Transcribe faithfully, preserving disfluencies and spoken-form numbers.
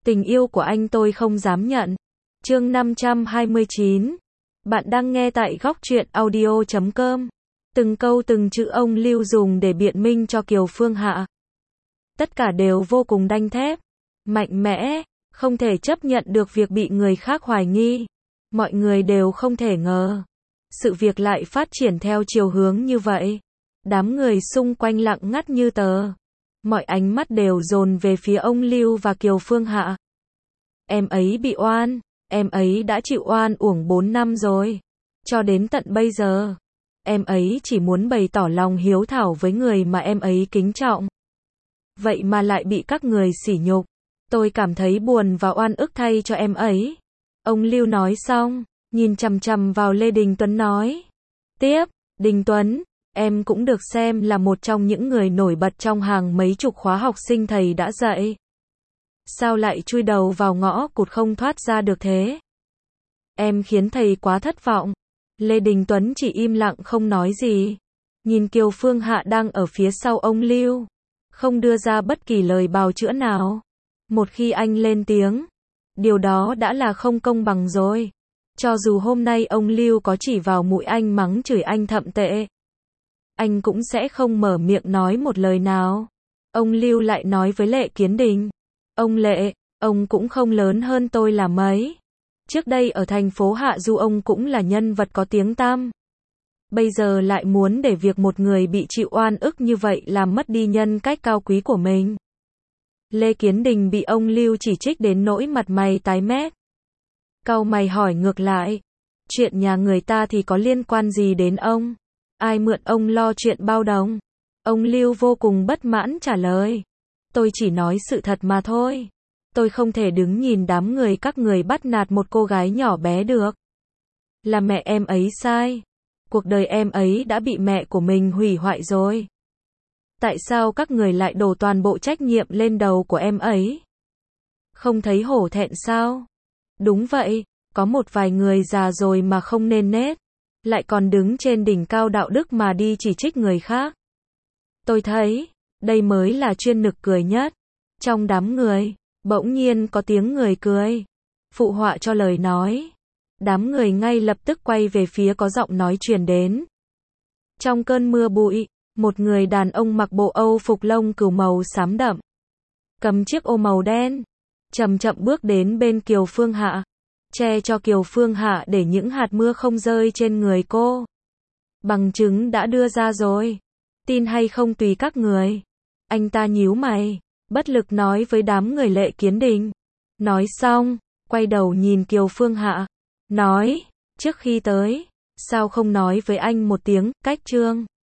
Tình yêu của anh tôi không dám nhận. Chương năm trăm hai mươi chín. Bạn đang nghe tại góc truyện audio chấm com. Từng câu từng chữ ông Lưu dùng để biện minh cho Kiều Phương Hạ. Tất cả đều vô cùng đanh thép, mạnh mẽ, không thể chấp nhận được việc bị người khác hoài nghi. Mọi người đều không thể ngờ sự việc lại phát triển theo chiều hướng như vậy. Đám người xung quanh lặng ngắt như tờ. Mọi ánh mắt đều dồn về phía ông Lưu và Kiều Phương Hạ. Em ấy bị oan, em ấy đã chịu oan uổng bốn năm rồi. Cho đến tận bây giờ, em ấy chỉ muốn bày tỏ lòng hiếu thảo với người mà em ấy kính trọng. Vậy mà lại bị các người sỉ nhục. Tôi cảm thấy buồn và oan ức thay cho em ấy. Ông Lưu nói xong, nhìn chằm chằm vào Lê Đình Tuấn nói. Tiếp, Đình Tuấn, em cũng được xem là một trong những người nổi bật trong hàng mấy chục khóa học sinh thầy đã dạy. Sao lại chui đầu vào ngõ cụt không thoát ra được thế? Em khiến thầy quá thất vọng. Lê Đình Tuấn chỉ im lặng không nói gì. Nhìn Kiều Phương Hạ đang ở phía sau ông Lưu. Không đưa ra bất kỳ lời bào chữa nào. Một khi anh lên tiếng, điều đó đã là không công bằng rồi. Cho dù hôm nay ông Lưu có chỉ vào mũi anh mắng chửi anh thậm tệ, anh cũng sẽ không mở miệng nói một lời nào. Ông Lưu lại nói với Lệ Kiến Đình. Ông Lệ, ông cũng không lớn hơn tôi là mấy. Trước đây ở thành phố Hạ Du ông cũng là nhân vật có tiếng tăm. Bây giờ lại muốn để việc một người bị chịu oan ức như vậy làm mất đi nhân cách cao quý của mình. Lê Kiến Đình bị ông Lưu chỉ trích đến nỗi mặt mày tái mét. Cau mày hỏi ngược lại. Chuyện nhà người ta thì có liên quan gì đến ông? Ai mượn ông lo chuyện bao đồng? Ông Lưu vô cùng bất mãn trả lời. Tôi chỉ nói sự thật mà thôi. Tôi không thể đứng nhìn đám người các người bắt nạt một cô gái nhỏ bé được. Là mẹ em ấy sai. Cuộc đời em ấy đã bị mẹ của mình hủy hoại rồi. Tại sao các người lại đổ toàn bộ trách nhiệm lên đầu của em ấy? Không thấy hổ thẹn sao? Đúng vậy, có một vài người già rồi mà không nên nết, lại còn đứng trên đỉnh cao đạo đức mà đi chỉ trích người khác. Tôi thấy, đây mới là chuyên nực cười nhất. Trong đám người, bỗng nhiên có tiếng người cười, phụ họa cho lời nói. Đám người ngay lập tức quay về phía có giọng nói truyền đến. Trong cơn mưa bụi, một người đàn ông mặc bộ Âu phục lông cừu màu xám đậm, cầm chiếc ô màu đen, chậm chậm bước đến bên Kiều Phương Hạ, che cho Kiều Phương Hạ để những hạt mưa không rơi trên người cô. Bằng chứng đã đưa ra rồi, tin hay không tùy các người. Anh ta nhíu mày, bất lực nói với đám người Lệ Kiến Đình. Nói xong, quay đầu nhìn Kiều Phương Hạ, nói, trước khi tới, sao không nói với anh một tiếng, cách trương.